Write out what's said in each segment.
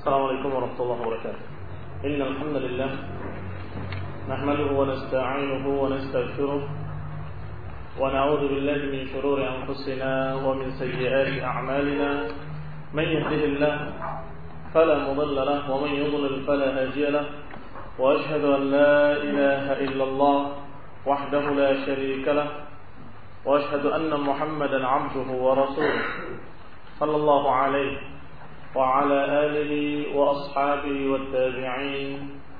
السلام عليكم ورحمة الله وبركاته. إن الحمد لله نحمده ونستعينه ونستغفره ونعوذ بالله من شرور أنفسنا ومن سيئات أعمالنا. من يهده الله فلا مضل له ومن يضلل فلا هادي له. وأشهد أن لا إله إلا الله وحده لا شريك له. وأشهد أن محمدا عبده ورسوله صلى الله عليه وعلى آله وأصحابه والتابعين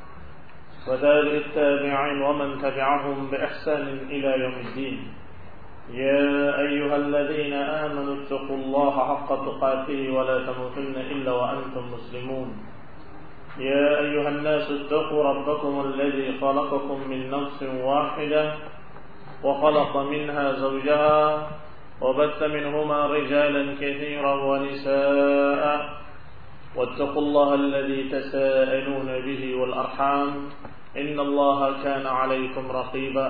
وتابع التابعين ومن تبعهم بإحسان إلى يوم الدين. يا أيها الذين آمنوا اتقوا الله حق تقاته ولا تموتن إلا وأنتم مسلمون. يا أيها الناس اتقوا ربكم الذي خلقكم من نفس واحدة وخلق منها زوجها وبث منهما رجالا كثيرا ونساء واتقوا الله الذي تساءلون به والأرحام إن الله كان عليكم رقيبا.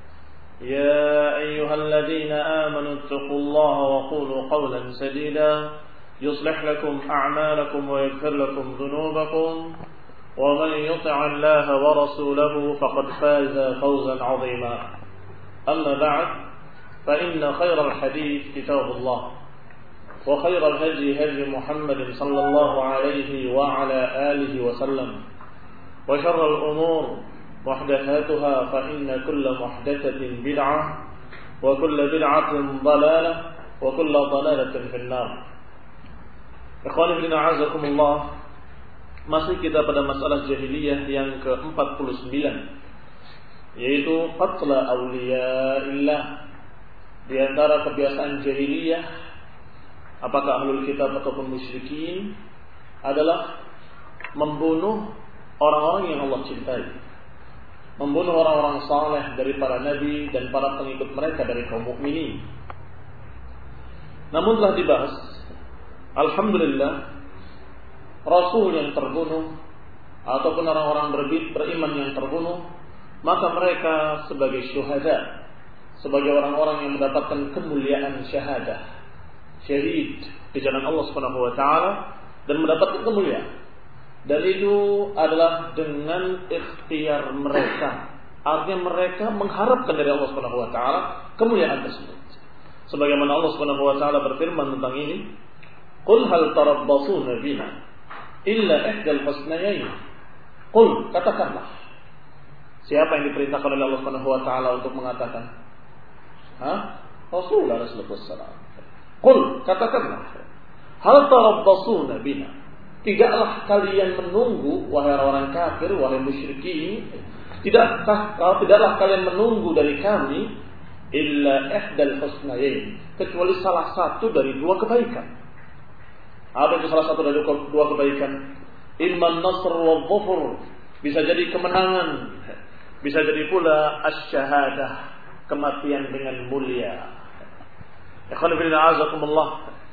يا أيها الذين آمنوا اتقوا الله وقولوا قولا سديدا يصلح لكم أعمالكم ويغفر لكم ذنوبكم ومن يطع الله ورسوله فقد فاز فوزا عظيما. أما بعد فإن خير الحديث كتاب الله وخير الهدي هدي محمد صلى الله عليه وعلى آله وسلم وشر الأمور محدثاتها فإن كل محدثة بدعة وكل بدعة ضلالة وكل ضلالة في النار. Ikhwani fillah a'azakumullah. Masih kita pada masalah jahiliyah yang ke-49, yaitu qatla awliyaillah. Di antara kebiasaan jahiliyah, apakah ahlul kitab ataupun musyrikin, adalah membunuh orang-orang yang Allah cintai, membunuh orang-orang saleh dari para nabi dan para pengikut mereka dari kaum mukminin. Namun telah dibahas, alhamdulillah, rasul yang terbunuh ataupun orang-orang beriman yang terbunuh, maka mereka sebagai syuhada, sebagai orang-orang yang mendapatkan kemuliaan syahadah, syahid di jalan Allah Subhanahu wa taala, dan mendapatkan kemuliaan. Dan itu adalah dengan ikhtiar mereka. Artinya mereka mengharapkan dari Allah Subhanahu wa taala kemuliaan tersebut. Sebagaimana Allah Subhanahu wa taala berfirman tentang ini, "Qul hal tarabbasuna bina illa ihdal husnayain." Qul, katakanlah, siapa yang diperintahkan oleh Allah Subhanahu wa taala untuk mengatakan? Rasulullah SAW. Qul, katakanlah, hal tarabbasuna bina, tidaklah kalian menunggu, wahai orang kafir, wahai musyrikin, tidaklah kalian menunggu dari kami illa ihdal husnayain, kecuali salah satu dari dua kebaikan. Apa itu salah satu dari dua kebaikan? Imman nasr wa dhufur, bisa jadi kemenangan, bisa jadi pula asy-syahadah, kematian dengan mulia. Ikhwan fillah a'azakumullah.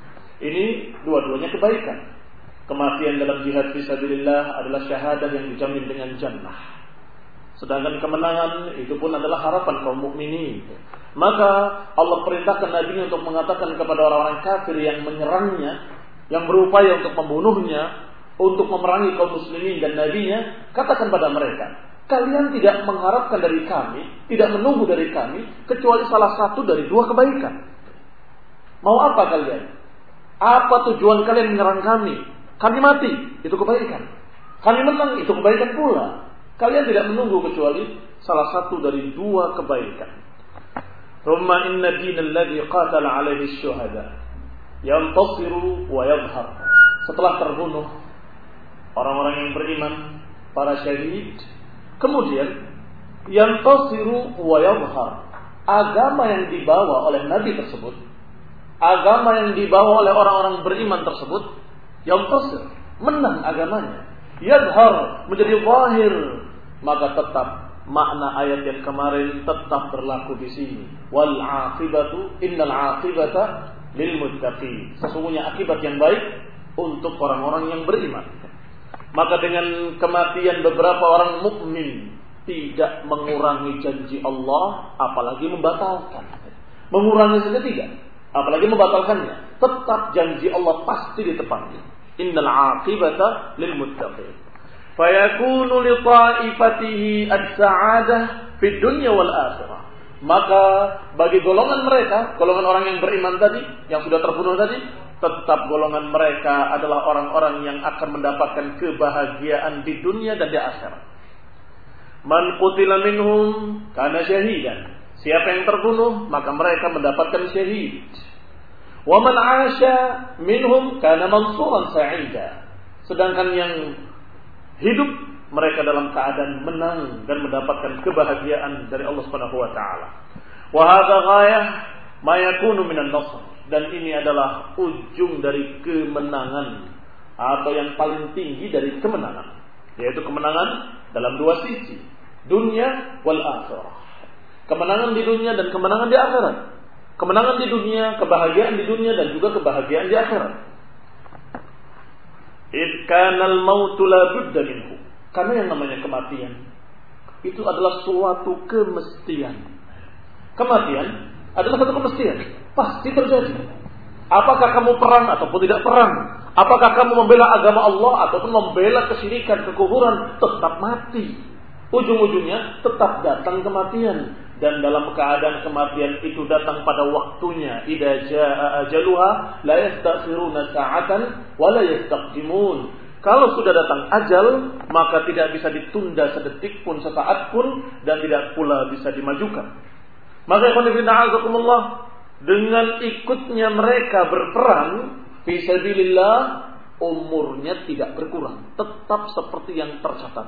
Ini dua-duanya kebaikan. Kematian dalam jihad fisabilillah adalah syahadah yang dijamin dengan jannah. Sedangkan kemenangan itu pun adalah harapan kaum mukminin. Maka Allah perintahkan Nabi untuk mengatakan kepada orang-orang kafir yang menyerangnya, yang berupaya untuk membunuhnya, untuk memerangi kaum muslimin dan nabinya, katakan pada mereka, kalian tidak mengharapkan dari kami, tidak menunggu dari kami, kecuali salah satu dari dua kebaikan. Mau apa kalian? Apa tujuan kalian menyerang kami? Kami mati, itu kebaikan. Kami menang, itu kebaikan pula. Kalian tidak menunggu kecuali salah satu dari dua kebaikan. Thumma inna dinal ladzi qatala alaihi syuhada yantasiru wa yadhhar. Setelah terbunuh orang-orang yang beriman, para syahid, kemudian yantasiru wa yadhhar, agama yang dibawa oleh nabi tersebut, agama yang dibawa oleh orang-orang beriman tersebut, yantasir, menang agamanya, yadhhar, menjadi zahir, maka tetap makna ayat yang kemarin tetap berlaku di sini. Wal aqibatu innal aqibata lil muttaqin. Sesungguhnya akibat yang baik untuk orang-orang yang beriman. Maka dengan kematian beberapa orang mukmin tidak mengurangi janji Allah, apalagi membatalkan. Mengurangi saja tidak, apalagi membatalkannya. Tetap janji Allah pasti ditepati. Innal 'aqibata lil muttaqin. Fayakunu li ta'ifatihi as-sa'adah fid dunya wal akhirah. Maka bagi golongan mereka, golongan orang yang beriman tadi, yang sudah terbunuh tadi, tetap golongan mereka adalah orang-orang yang akan mendapatkan kebahagiaan di dunia dan di akhirat. Man qutila minhum kana syahidan. Siapa yang terbunuh, maka mereka mendapatkan syahid. Wa man 'asha minhum kana mansuran sa'ida. Sedangkan yang hidup, mereka dalam keadaan menang dan mendapatkan kebahagiaan dari Allah Subhanahu wa taala. Wa hadha ghayah ma yakunu minan nasr. Dan ini adalah ujung dari kemenangan atau yang paling tinggi dari kemenangan, yaitu kemenangan dalam dua sisi, dunia wal akhirah. Kemenangan di dunia dan kemenangan di akhirat. Kemenangan di dunia, kebahagiaan di dunia dan juga kebahagiaan di akhirat. Id kana al-mautu la budda minhu. Karena yang namanya kematian itu adalah suatu kemestian. Kematian adalah satu kemestian, pasti terjadi. Apakah kamu perang ataupun tidak perang, apakah kamu membela agama Allah ataupun membela kesyirikan, kekufuran, tetap mati. Ujung-ujungnya tetap datang kematian. Dan dalam keadaan kematian itu datang pada waktunya. Idza jaa ajaluha la yastakhiruna sa'atan wa la yastaqdimun. Kalau sudah datang ajal, maka tidak bisa ditunda sedetik pun, sesaat pun, dan tidak pula bisa dimajukan. Maka dengan ikutnya mereka berperang fi sabilillah, umurnya tidak berkurang, tetap seperti yang tercatat.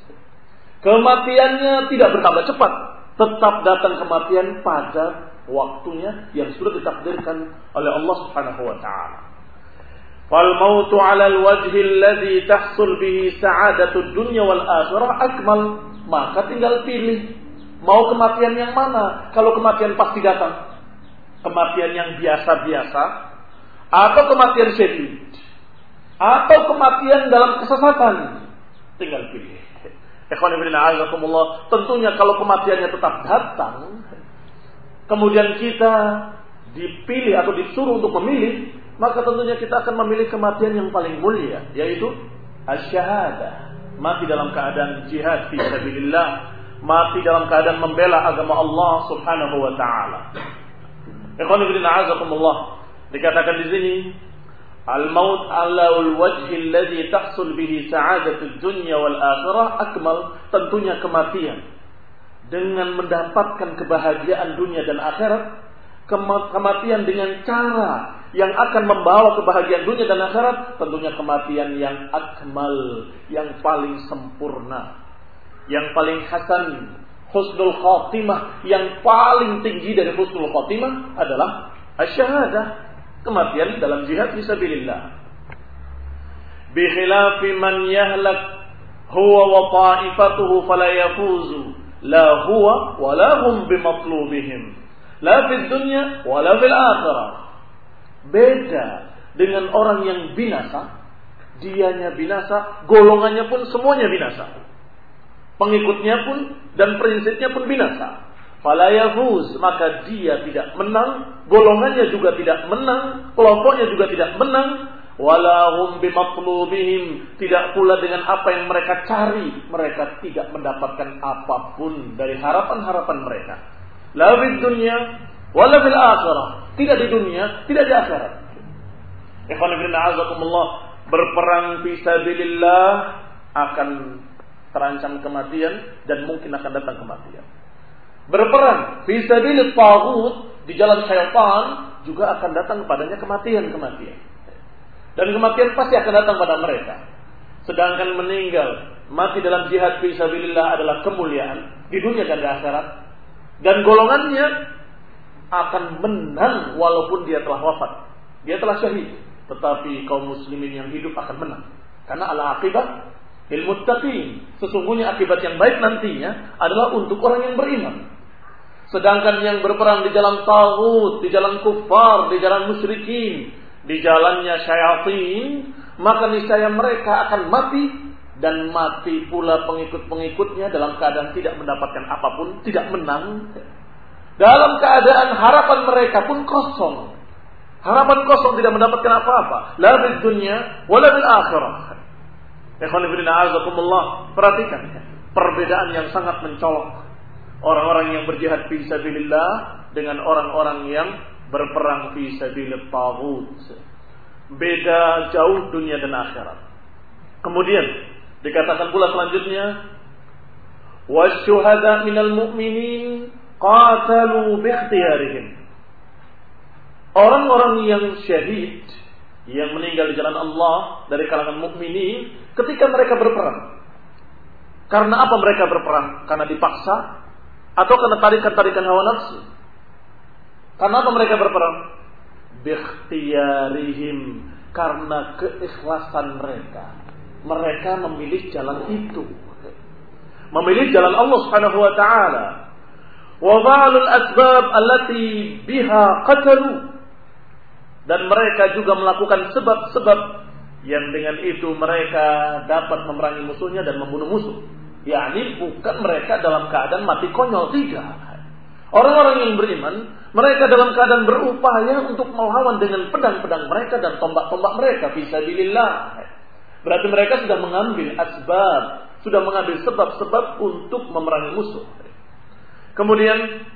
Kematiannya tidak bertambah cepat, tetap datang kematian pada waktunya yang sudah ditakdirkan oleh Allah Subhanahu wa taala. Fal mautu 'ala al-wajhi alladhi tahsul bihi sa'adatud dunya wal akhirah akmal. Maka tinggal pilih mau kematian yang mana. Kalau kematian pasti datang, kematian yang biasa-biasa, atau kematian syahid, atau kematian dalam kesesatan, tinggal pilih. Ikhwan fillah azakumullah. Tentunya kalau kematiannya tetap datang, kemudian kita dipilih atau disuruh untuk memilih, maka tentunya kita akan memilih kematian yang paling mulia, yaitu asy-syahadah. Mati dalam keadaan jihad fi sabilillah, mati dalam keadaan membela agama Allah Subhanahu wa taala. Ikhwan fillah azakumullah. Dikatakan di sini al-maut 'ala al-wajhi alladhi tahsul bihi sa'adatud dunya wal akhirah akmal. Tentunya kematian dengan mendapatkan kebahagiaan dunia dan akhirat, kematian dengan cara yang akan membawa kebahagiaan dunia dan akhirat, tentunya kematian yang akmal, yang paling sempurna, yang paling hasan, husnul khatimah. Yang paling tinggi dari husnul khatimah adalah asy-syahadah, kematian dalam jihad fisabilillah. Bi khilafi man yahlak huwa wa ta'ifatuhu fala yafuzu la huwa wa la hum bimatlubihim la fid dunya wa la fil akhirah. Beda dengan orang yang binasa, dianya binasa, golongannya pun semuanya binasa, pengikutnya pun dan prinsipnya pun binasa. Fala yafuz, maka dia tidak menang, golongannya juga tidak menang, kelompoknya juga tidak menang. Wala hum bimatlubihim, tidak pula dengan apa yang mereka cari, mereka tidak mendapatkan apapun dari harapan-harapan mereka. La fid dunya wala fil akhirah, tidak di dunia, tidak di akhirat. Ikhwan fillah azakumullah, berperang fi sabilillah akan terancam kematian dan mungkin akan datang kematian. Berperang fi sabilit taghut, di jalan syaitan, juga akan datang padanya kematian. Dan kematian pasti akan datang pada mereka. Sedangkan meninggal, mati dalam jihad fi sabilillah adalah kemuliaan di dunia dan di akhirat. Dan golongannya akan menang walaupun dia telah wafat, dia telah syahid, tetapi kaum muslimin yang hidup akan menang. Karena al-aqibah lil muttaqin, sesungguhnya akibat yang baik nantinya adalah untuk orang yang beriman. Sedangkan yang berperang di jalan taghut, di jalan kufar, di jalan musyrikin, di jalannya syayatin, maka niscaya mereka akan mati, dan mati pula pengikut-pengikutnya dalam keadaan tidak mendapatkan apapun, tidak menang. Dalam keadaan harapan mereka pun kosong. Harapan kosong, tidak mendapatkan apa-apa. La fid dunya wala fil akhirah. Ikhwan fillah a'azakumullah, perhatikan perbedaan yang sangat mencolok orang-orang yang berjihad fi sabilillah dengan orang-orang yang berperang fi sabilit taghut. Beda jauh dunia dan akhirat. Kemudian dikatakan pula selanjutnya, wasyuhada minal mu'minin qatalu bi ikhtiyarihim. Orang-orang yang syahid, yang meninggal di jalan Allah dari kalangan mukminin, ketika mereka berperang. Karena apa mereka berperang? Karena dipaksa atau karena tarikan-tarikan hawa nafsu? Karena apa mereka berperang? Bikhtiyarihim, karena keikhlasan mereka. Mereka memilih jalan itu. Memilih jalan Allah Subhanahu wa taala. Wa ba'alul asbab allati biha qatalu. Dan mereka juga melakukan sebab-sebab yang dengan itu mereka dapat memerangi musuhnya dan membunuh musuh. yakni bukan mereka dalam keadaan mati konyol, tidak. Orang-orang yang beriman, mereka dalam keadaan berupaya untuk melawan dengan pedang-pedang mereka dan tombak-tombak mereka fisabilillah. Berarti mereka sudah mengambil asbab, sudah mengambil sebab-sebab untuk memerangi musuh. Kemudian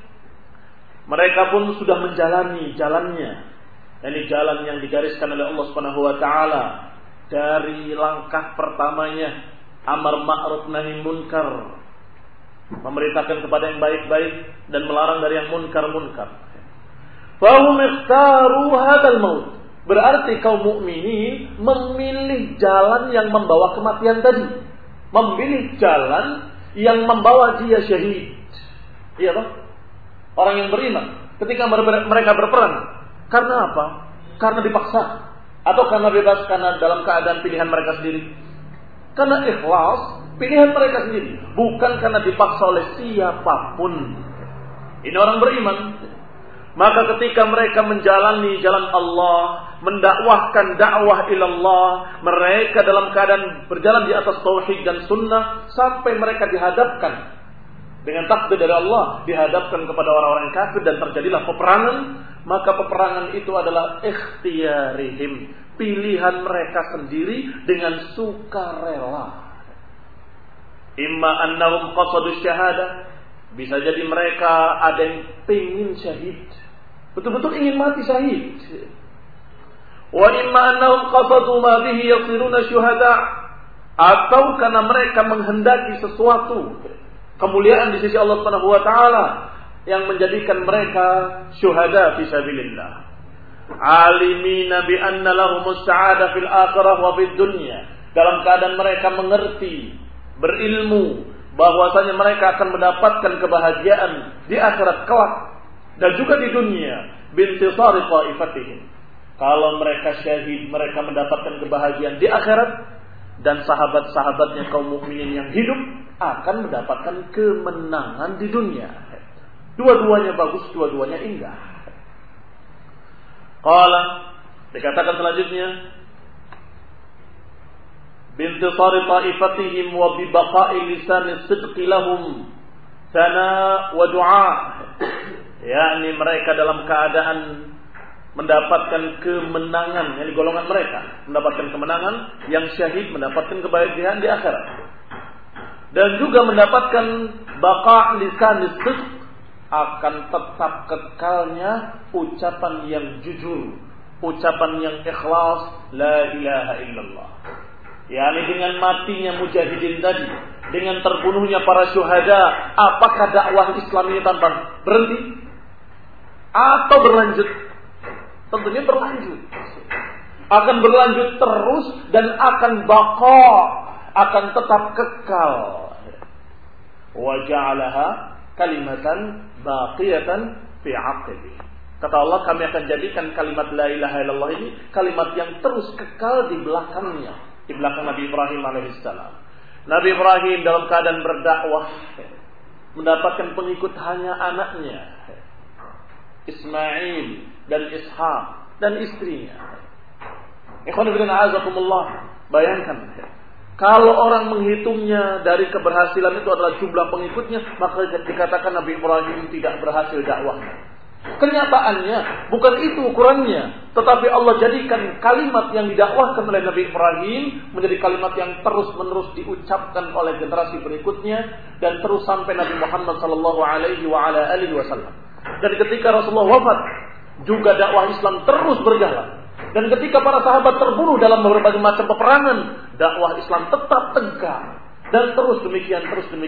mereka pun sudah menjalani jalannya. Ini jalan yang digariskan oleh Allah Subhanahu wa taala dari langkah pertamanya amar ma'ruf nahi munkar, memerintahkan kepada yang baik-baik dan melarang dari yang munkar-munkar. Fahum ikhtaru hadzal maut. Berarti kaum mukminin memilih jalan yang membawa kematian tadi. Memilih jalan yang membawa dia syahid. Iya toh? Orang yang beriman ketika mereka berperang, karena apa? Karena dipaksa atau karena bebas, karena dalam keadaan pilihan mereka sendiri. Karena ikhlas, pilihan mereka sendiri, bukan karena dipaksa oleh siapapun. Ini orang beriman. Maka ketika mereka menjalani jalan Allah, mendakwahkan dakwah ilallah, mereka dalam keadaan berjalan di atas tauhid dan sunnah sampai mereka dihadapkan dengan takdir dari Allah, dihadapkan kepada orang-orang kafir dan terjadilah peperangan. Maka peperangan itu adalah ikhtiyarihim, pilihan mereka sendiri dengan sukarela. Imma annahum qasadu syahada, bisa jadi mereka ada yang ingin syahid, betul-betul ingin mati syahid. Wa imma annahum qasadu ma bihi yasiruna syuhada, atau karena mereka menghendaki sesuatu kemuliaan di sisi Allah Subhanahu wa taala yang menjadikan mereka syuhada fi sabilillah. Alimina bi anna lahumus sa'ada fil akhirah wa fid dunya, dalam keadaan mereka mengerti, berilmu bahwasanya mereka akan mendapatkan kebahagiaan di akhirat kelak dan juga di dunia. Bintisari qaifatihim, kalau mereka syahid mereka mendapatkan kebahagiaan di akhirat, dan sahabat-sahabatnya kaum mukminin yang hidup akan mendapatkan kemenangan di dunia. Dua-duanya bagus, dua-duanya indah. Qala, dikatakan selanjutnya, bintisari ta'ifatihim wa bibaqa'i lisani sidqi lahum sana wa du'a, yakni mereka dalam keadaan mendapatkan kemenangan, yakni golongan mereka mendapatkan kemenangan, yang syahid mendapatkan kebahagiaan di akhirat, dan juga mendapatkan baqa' lisan sidq, akan tetap kekalnya ucapan yang jujur, ucapan yang ikhlas, la ilaha illallah. Yani dengan matinya mujahidin tadi, dengan terbunuhnya para syuhada, apakah dakwah Islam ini tanpa berhenti atau berlanjut? Tentunya berlanjut. Akan berlanjut terus dan akan baqa, akan tetap kekal. Wa ja'alaha kalimatan baqiyatan fi 'aqibi. Kata Allah, kami akan jadikan kalimat la ilaha illallah ini kalimat yang terus kekal di belakangnya, di belakang Nabi Ibrahim alaihissalam. Nabi Ibrahim dalam keadaan berdakwah mendapatkan pengikut hanya anaknya Ismail dan Ishaq dan istrinya. Ikhwan fillah azakumullah, bayangkan kalau orang menghitungnya dari keberhasilan itu adalah jumlah pengikutnya, maka dikatakan Nabi Ibrahim tidak berhasil dakwahnya. Kenyataannya bukan itu ukurannya, tetapi Allah jadikan kalimat yang didakwahkan oleh Nabi Ibrahim menjadi kalimat yang terus-menerus diucapkan oleh generasi berikutnya dan terus sampai Nabi Muhammad sallallahu alaihi wasallam. Dan ketika Rasulullah wafat, juga dakwah Islam terus berjalan. Dan ketika para sahabat terbunuh dalam berbagai macam peperangan, dakwah Islam tetap tegak dan terus demikian.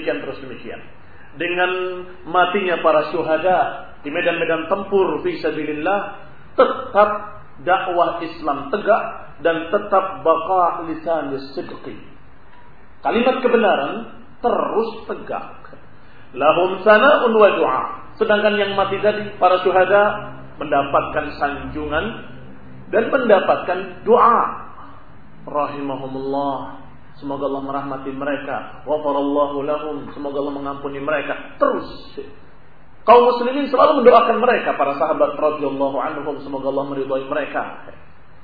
Dengan matinya para syuhada di medan-medan tempur fi sabilillah, tetap dakwah Islam tegak dan tetap baqa lisanus sidqi. Kalimat kebenaran terus tegak. Lahum sana'un wa du'a. Sedangkan yang mati tadi, para syuhada, mendapatkan sanjungan dan mendapatkan doa. Rahimahumullah. Semoga Allah merahmati mereka. Ghafarallahu lahum. Semoga Allah mengampuni mereka. Terus kaum muslimin selalu mendoakan mereka, para sahabat radhiyallahu anhum, semoga Allah meridhai mereka.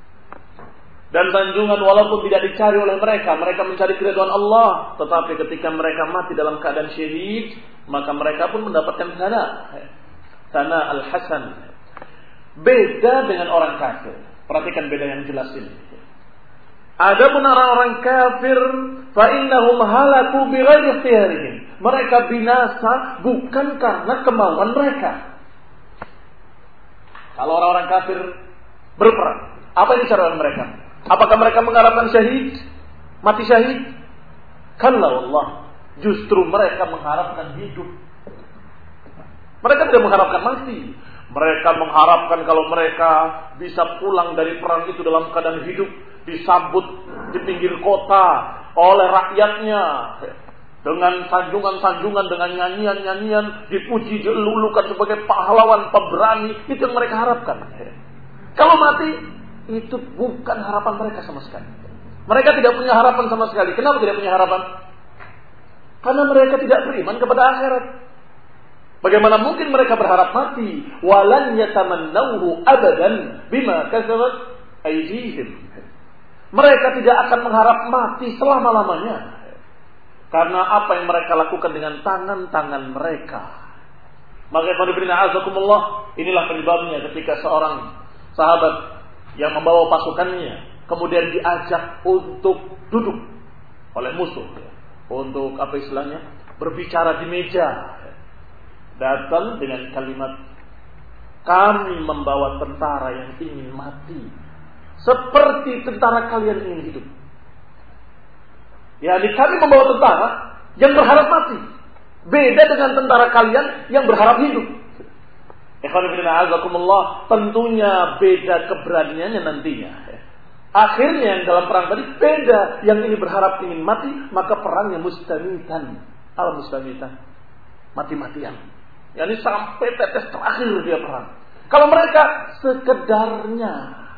Dan sanjungan walaupun tidak dicari oleh mereka mencari keridhaan Allah, tetapi ketika mereka mati dalam keadaan syahid, maka mereka pun mendapatkan sana al-hasan. Beda dengan orang kafir. Perhatikan beda yang jelas ini. Adapun orang-orang kafir, fa innahum halaku bighairi ikhtiyarihim. Mereka binasa bukan karena kemauan mereka. Kalau orang-orang kafir berperang, apa yang dicari oleh mereka? Apakah mereka mengharapkan syahid? Mati syahid? Kalla wallah, justru mereka mengharapkan hidup. Mereka tidak mengharapkan mati. Mereka mengharapkan kalau mereka bisa pulang dari perang itu dalam keadaan hidup, disambut di pinggir kota oleh rakyatnya dengan sanjungan-sanjungan, dengan nyanyian-nyanyian, dipuji, dielulukan sebagai pahlawan pemberani. Itu yang mereka harapkan. Kalau mati, itu bukan harapan mereka sama sekali. Mereka tidak punya harapan sama sekali. Kenapa tidak punya harapan? Karena mereka tidak beriman kepada akhirat. Bagaimana mungkin mereka berharap mati? Walan yatamannawhu abadan bima kasabat aydihim. Mereka tidak akan mengharap mati selama-lamanya, karena apa yang mereka lakukan dengan tangan-tangan mereka. Maka inilah penyebabnya ketika seorang sahabat yang membawa pasukannya kemudian diajak untuk duduk oleh musuh, untuk apa istilahnya, berbicara di meja, datang dengan kalimat, kami membawa tentara yang ingin mati seperti tentara kalian ingin hidup. Kami membawa tentara yang berharap mati, beda dengan tentara kalian yang berharap hidup. Tentunya beda keberaniannya nantinya. Akhirnya yang dalam perang tadi beda, yang ini berharap ingin mati, maka perangnya mustamitan. Al-mustamitan, mati-matian. Sampai tetes terakhir dia perang. Kalau mereka sekedarnya,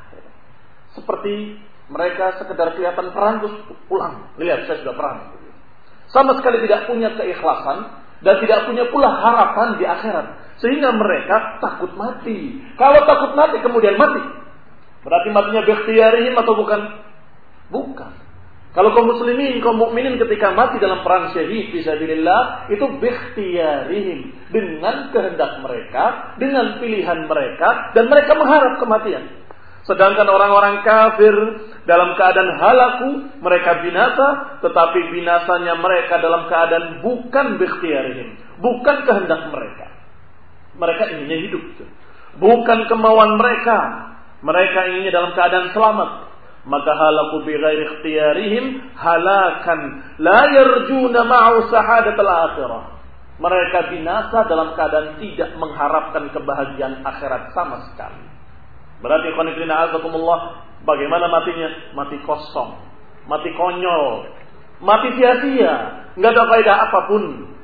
seperti mereka sekedar kelihatan perang terus pulang, lihat saya sudah perang, sama sekali tidak punya keikhlasan dan tidak punya pula harapan di akhirat, sehingga mereka takut mati. Kalau takut mati kemudian mati, berarti matinya bikhtiyarihim atau bukan? Bukan. Kalau kaum muslimin, kaum mukminin ketika mati dalam perang syahid fisabilillah, itu bikhtiyarihim, dengan kehendak mereka, dengan pilihan mereka, dan mereka mengharap kematian. Sedangkan orang-orang kafir dalam keadaan halaku, mereka binasa, tetapi binasanya mereka dalam keadaan bukan bikhtiyarihim, bukan kehendak mereka. Mereka inginnya hidup, bukan kemauan mereka. Mereka inginnya dalam keadaan selamat. Maka halaku bighairi ikhtiyarihim halakan la yarjuna ma'u sahadatal akhirah. Mereka binasa dalam keadaan tidak mengharapkan kebahagiaan akhirat sama sekali. Berarti qanitrina azakumullah, bagaimana matinya? Mati kosong, mati konyol, mati sia-sia, enggak ada faedah apapun.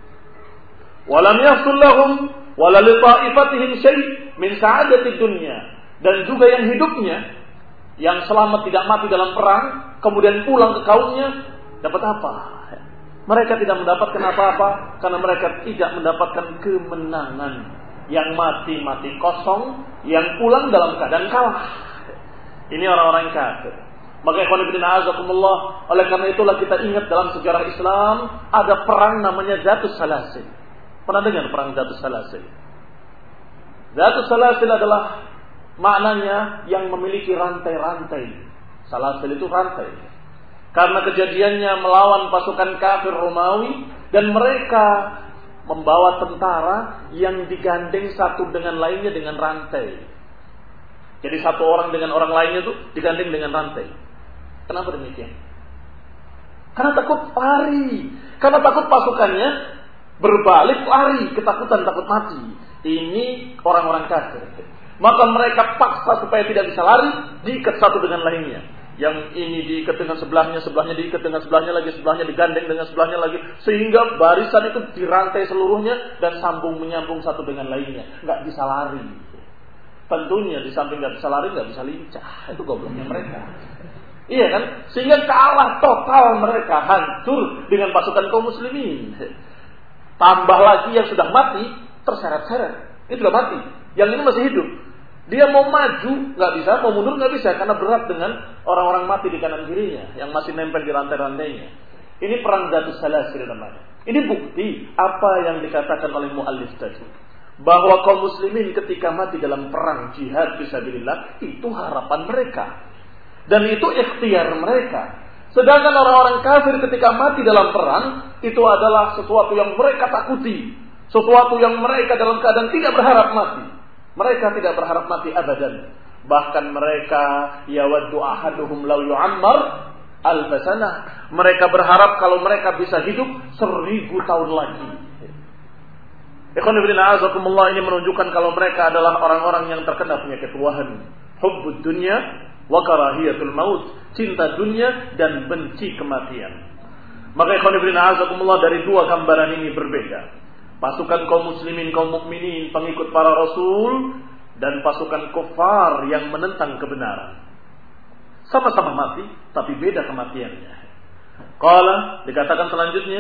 Walam yahsul lahum wala li ta'ifatihim syai' min sa'adatid dunya. Dan juga yang hidupnya, yang selamat tidak mati dalam perang, kemudian pulang ke kaumnya, dapat apa? Mereka tidak mendapatkan apa-apa, karena mereka tidak mendapatkan kemenangan. Yang mati kosong, yang pulang dalam keadaan kalah. Ini orang-orang kafir. Maka ikhwan fillah azakumullah, oleh karena itulah kita ingat dalam sejarah Islam ada perang namanya Zatus Salasil. Pernah dengar perang Zatus Salasil? Zatus salasil adalah maknanya yang memiliki rantai-rantai. Salasil itu rantai. Karena kejadiannya melawan pasukan kafir Romawi dan mereka membawa tentara yang digandeng satu dengan lainnya dengan rantai. Jadi satu orang dengan orang lainnya itu digandeng dengan rantai. Kenapa demikian? Karena takut lari. Karena takut pasukannya berbalik lari, ketakutan takut mati. Ini orang-orang kafir. Maka mereka paksa supaya tidak bisa lari, diikat satu dengan lainnya. Yang ini diikat dengan sebelahnya, sebelahnya diikat dengan sebelahnya lagi, sebelahnya digandeng dengan sebelahnya lagi, sehingga barisan itu dirantai seluruhnya dan sambung menyambung satu dengan lainnya, nggak bisa lari. Tentunya di samping nggak bisa lari, nggak bisa lincah. Itu gobloknya mereka. Iya kan? Sehingga kalah total mereka, hancur dengan pasukan kaum muslimin. Tambah lagi yang sudah mati terseret-seret. Ini sudah mati. Yang ini masih hidup. Dia mau maju nggak bisa, mau mundur nggak bisa karena berat dengan orang-orang mati di kanan kirinya yang masih nempel di rantai-rantainya. Ini perang Zatus Salasil namanya. Ini bukti apa yang dikatakan oleh muallif tadi, bahwa kaum muslimin ketika mati dalam perang jihad fisabilillah itu harapan mereka dan itu ikhtiar mereka. Sedangkan orang-orang kafir ketika mati dalam perang itu adalah sesuatu yang mereka takuti, sesuatu yang mereka dalam keadaan tidak berharap mati. Mereka tidak berharap mati abadan. Bahkan mereka yawaddu ahaduhum law yu'ammar alf sanah. Mereka berharap kalau mereka bisa hidup 1000 tahun lagi. Ikhwan fillah azakumullah, ini menunjukkan kalau mereka adalah orang-orang yang terkena penyakit wahan, hubbud dunya wa karahiyatul maut, cinta dunia dan benci kematian. Maka ikhwan fillah azakumullah, dari dua gambaran ini berbeda. Pasukan kaum muslimin, kaum mukminin, pengikut para rasul, dan pasukan kufar yang menentang kebenaran. Sama-sama mati, tapi beda kematiannya. Qala, dikatakan selanjutnya,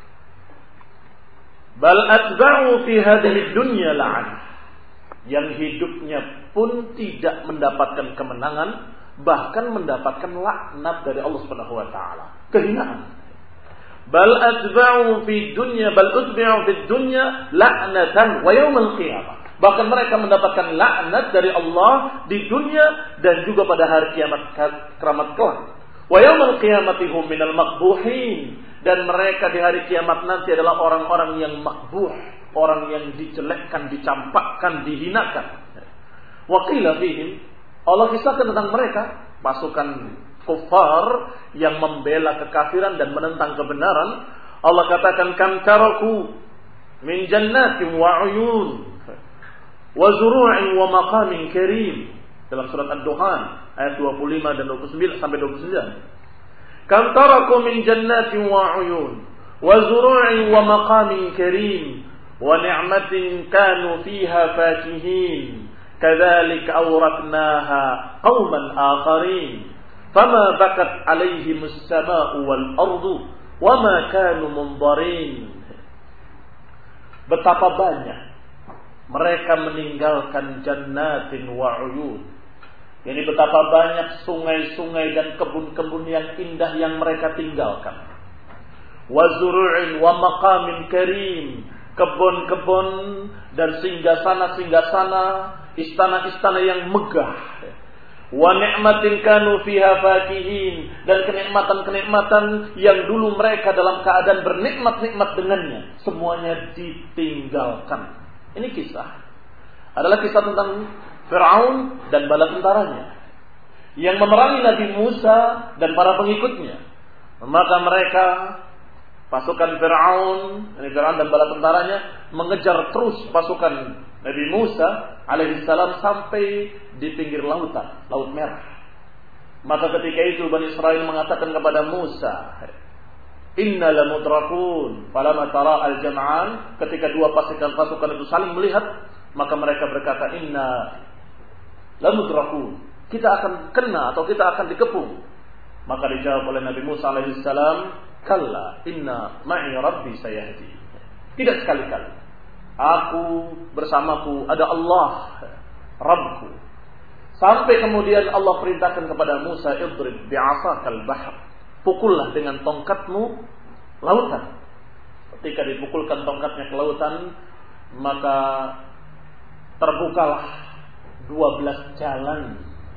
bal atba'u fi hadhihi dunya la'an. Yang hidupnya pun tidak mendapatkan kemenangan, bahkan mendapatkan laknat dari Allah Subhanahu wa taala. Kehinaan. Bal atba'u fi dunya bal utbi'u fi dunya la'natan wa yaumil qiyamah. Bahkan mereka mendapatkan laknat dari Allah di dunia dan juga pada hari kiamat kelak. Wa yaumil qiyamati hum minal maqbuhin, dan mereka di hari kiamat nanti adalah orang-orang yang makbuh, orang yang dijelekkan, dicampakkan, dihinakan. Wa qila fihim, Allah kisahkan tentang mereka, pasukan kufar yang membela kekafiran dan menentang kebenaran. Allah katakan kam taraku min jannatin wa uyun wa zuru'in wa maqamin karim, dalam surat Ad-Duhan ayat 25 dan 29 sampai 29. Kam taraku min jannatin wa uyun wa zuru'in wa maqamin karim wa ni'matin kanu fiha fakihin kadzalika awratnaha qauman akharin fama bakat alaihimus sama'u wal ardu wama kanu munzarin. Betapa banyak mereka meninggalkan jannatin wa uyun. Jadi betapa banyak sungai-sungai dan kebun-kebun yang indah yang mereka tinggalkan. Wa zuru'in wa maqamin karim, kebun-kebun dan singgah-sana, istana-istana yang megah. Wa ni'matin kanu fiha fakihin, dan kenikmatan-kenikmatan yang dulu mereka dalam keadaan bernikmat-nikmat dengannya semuanya ditinggalkan. Ini kisah adalah kisah tentang Fir'aun dan bala tentaranya yang memerangi Nabi Musa dan para pengikutnya. Maka mereka, pasukan Fir'aun dan bala tentaranya, mengejar terus pasukan Nabi Musa alaihissalam sampai di pinggir lautan, Laut Merah. Maka ketika itu Bani Israel mengatakan kepada Musa, inna lamudrakun. Falamma tara al-jam'an, ketika dua pasukan itu saling melihat, maka mereka berkata, inna lamudrakun, kita akan kena atau kita akan dikepung. Maka dijawab oleh Nabi Musa alaihissalam, kalla inna ma'i rabbi sayahdi. Tidak sekali-kali, aku bersamaku ada Allah Rabbku. Sampai kemudian Allah perintahkan kepada Musa, idrib bi'asakal bahr, pukullah dengan tongkatmu lautan. Ketika dipukulkan tongkatnya ke lautan, maka terbukalah 12 jalan.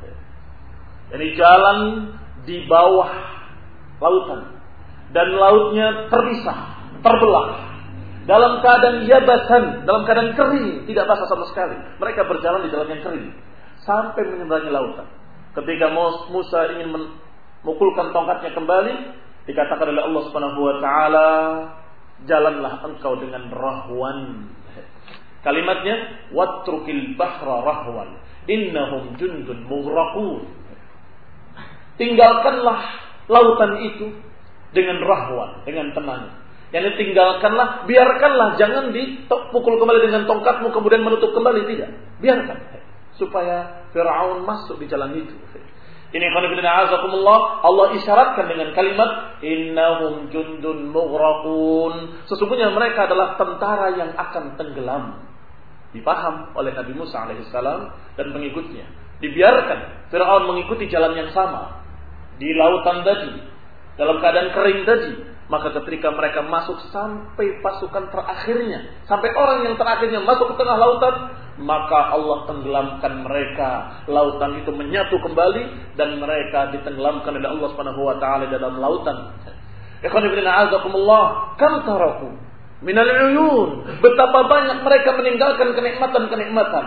Jadi jalan di bawah lautan dan lautnya terpisah, terbelah. Dalam keadaan yabasan, dalam keadaan kering, tidak basah sama sekali. Mereka berjalan di jalan yang kering sampai menyeberangi lautan. Ketika Musa ingin memukulkan tongkatnya kembali, dikatakan oleh Allah Subhanahu wa taala, jalanlah engkau dengan rahwan. Kalimatnya watrukil bahra rahwan innahum jundun mughraqun. Tinggalkanlah lautan itu dengan rahwan, dengan tenang. Yani tinggalkanlah, biarkanlah, jangan dipukul kembali dengan tongkatmu kemudian menutup kembali, tidak. Biarkan supaya Fir'aun masuk di jalan itu. Ini Allah isyaratkan dengan kalimat innahum jundun mughraqun. Sesungguhnya mereka adalah tentara yang akan tenggelam. Dipaham oleh Nabi Musa alaihissalam dan pengikutnya. Dibiarkan Fir'aun mengikuti jalan yang sama di lautan tadi, dalam keadaan kering tadi. Maka ketika mereka masuk sampai pasukan terakhirnya, sampai orang yang terakhirnya masuk ke tengah lautan, maka Allah tenggelamkan mereka. Lautan itu menyatu kembali dan mereka ditenggelamkan oleh Allah Subhanahu wa taala dalam lautan. Ikhwan fillah a'azakumullah, kam taraku minal uyun. Betapa banyak mereka meninggalkan kenikmatan-kenikmatan.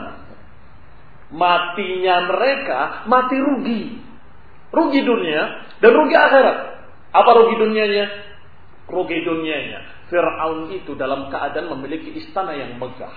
Matinya mereka mati rugi. Rugi dunia dan rugi akhirat. Apa rugi dunianya? Rugi dunianya, Fir'aun itu dalam keadaan memiliki istana yang megah.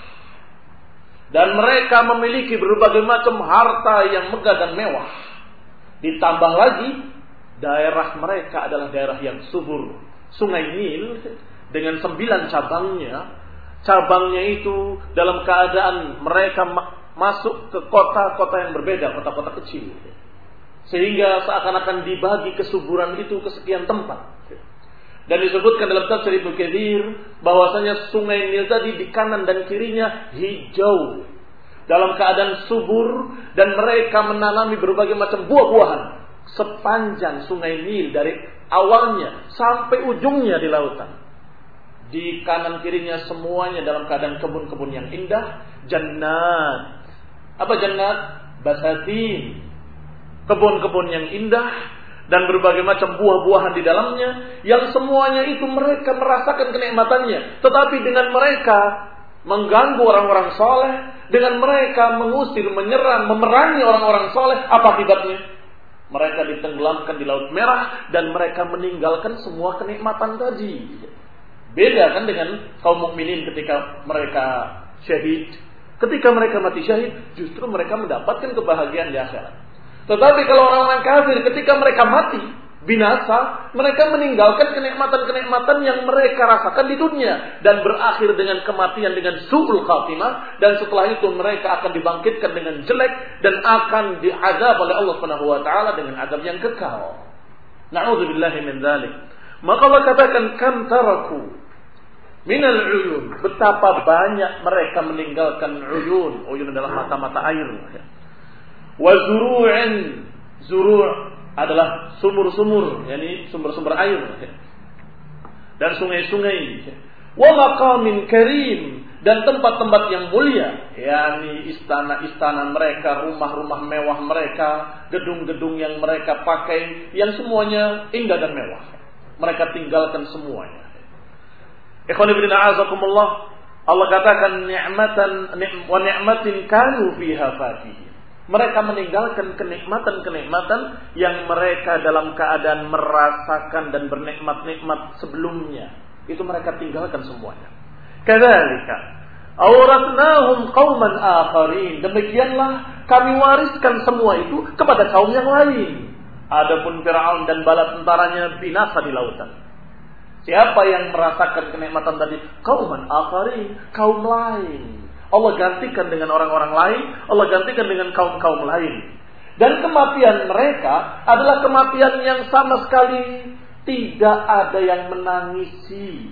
Dan mereka memiliki berbagai macam harta yang megah dan mewah. Ditambah lagi, daerah mereka adalah daerah yang subur. Sungai Nil dengan 9 cabangnya. Cabangnya itu dalam keadaan mereka masuk ke kota-kota yang berbeda, kota-kota kecil. Sehingga seakan-akan dibagi kesuburan itu ke sekian tempat. Dan disebutkan dalam tafsir Ibnu Katsir bahwasanya sungai Nil tadi di kanan dan kirinya hijau dalam keadaan subur dan mereka menanami berbagai macam buah-buahan sepanjang sungai Nil dari awalnya sampai ujungnya di lautan. Di kanan kirinya semuanya dalam keadaan kebun-kebun yang indah, jannat. Apa jannat? Basatin. Kebun-kebun yang indah dan berbagai macam buah-buahan di dalamnya, yang semuanya itu mereka merasakan kenikmatannya. Tetapi dengan mereka mengganggu orang-orang soleh, dengan mereka mengusir, menyerang, memerangi orang-orang soleh, apa akibatnya? Mereka ditenggelamkan di Laut Merah dan mereka meninggalkan semua kenikmatan tadi. Beda kan dengan kaum mukminin ketika mereka syahid. Ketika mereka mati syahid, justru mereka mendapatkan kebahagiaan di akhirat. Tetapi kalau orang-orang kafir ketika mereka mati, binasa, mereka meninggalkan kenikmatan-kenikmatan yang mereka rasakan di dunia. Dan berakhir dengan kematian dengan su'ul khatimah. Dan setelah itu mereka akan dibangkitkan dengan jelek. Dan akan diazab oleh Allah SWT dengan azab yang kekal. Na'udzubillahi min dzalik. Maka Allah katakan, kam taraku minal uyun. Betapa banyak mereka meninggalkan uyun. Uyun adalah mata-mata air. Wa zuru'in, zuru' adalah sumur-sumur, yakni sumber-sumber air dan sungai-sungai. Wa maqamin karim, dan tempat-tempat yang mulia, yakni istana-istana mereka, rumah-rumah mewah mereka, gedung-gedung yang mereka pakai, yang semuanya indah dan mewah. Mereka tinggalkan semuanya. Ikhwan fillah a'azakumullah, Allah katakan ni'matin kanu fiha fakihin. Mereka meninggalkan kenikmatan-kenikmatan yang mereka dalam keadaan merasakan dan bernikmat-nikmat sebelumnya. Itu mereka tinggalkan semuanya. Kadzalika awratnahum qauman akharin. Demikianlah kami wariskan semua itu kepada kaum yang lain. Adapun Fir'aun dan bala tentaranya binasa di lautan. Siapa yang merasakan kenikmatan tadi? Qauman akharin, kaum lain. Allah gantikan dengan orang-orang lain, Allah gantikan dengan kaum-kaum lain. Dan kematian mereka adalah kematian yang sama sekali tidak ada yang menangisi.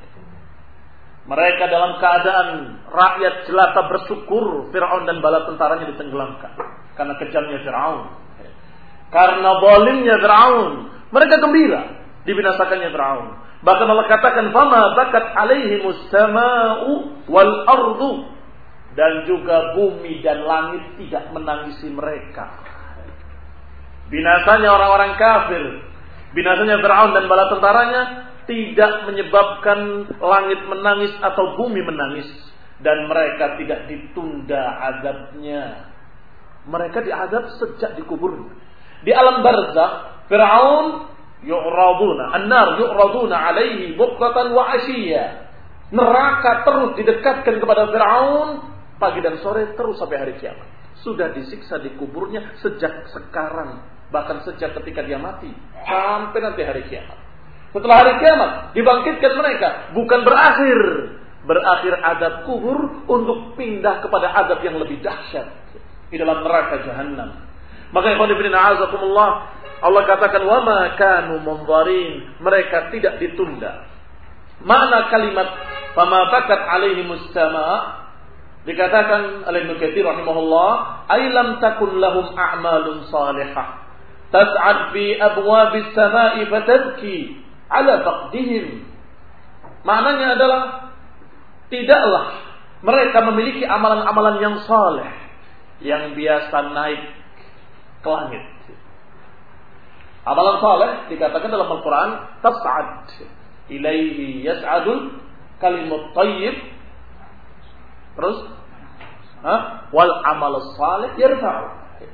Mereka dalam keadaan rakyat jelata bersyukur Fir'aun dan bala tentaranya ditenggelamkan. Karena kejamnya Fir'aun. Karena zalimnya Fir'aun. Mereka gembira dibinasakannya Fir'aun. Bahkan Allah katakan, "Fama bakat alaihimus sama'u wal ardu." dan juga bumi dan langit tidak menangisi mereka. Binasanya orang-orang kafir, binasanya Fir'aun dan bala tentaranya tidak menyebabkan langit menangis atau bumi menangis, dan mereka tidak ditunda azabnya. Mereka diazab sejak di kuburnya. Di alam barzakh, Fir'aun yu'raduna, an-nar yu'raduna alaihi bukratan wa ashiya. Neraka terus didekatkan kepada Fir'aun pagi dan sore terus sampai hari kiamat. Sudah disiksa di kuburnya sejak sekarang, bahkan sejak ketika dia mati sampai nanti hari kiamat. Setelah hari kiamat dibangkitkan mereka, bukan berakhir adab kubur untuk pindah kepada adab yang lebih dahsyat di dalam neraka jahanam. Maka ikhwan fillah azakumullah, Allah katakan wa ma kanu munzarin, mereka tidak ditunda. Makna kalimat fama bakat alaihimus sama dikatakan oleh Ibnu Katsir rahimahullah, ay lam takun lahum a'malun salihah tas'ad fi abwabis samai fatabki ala faqdihim. Maknanya adalah tidaklah mereka memiliki amalan-amalan yang saleh yang biasa naik ke langit. Amalan saleh dikatakan dalam Al-Quran tas'ad ilaihi yas'adul kalimut thayyib, terus wal amal salih yarfa'u,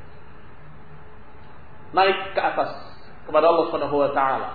naik ke atas kepada Allah Subhanahu wa taala.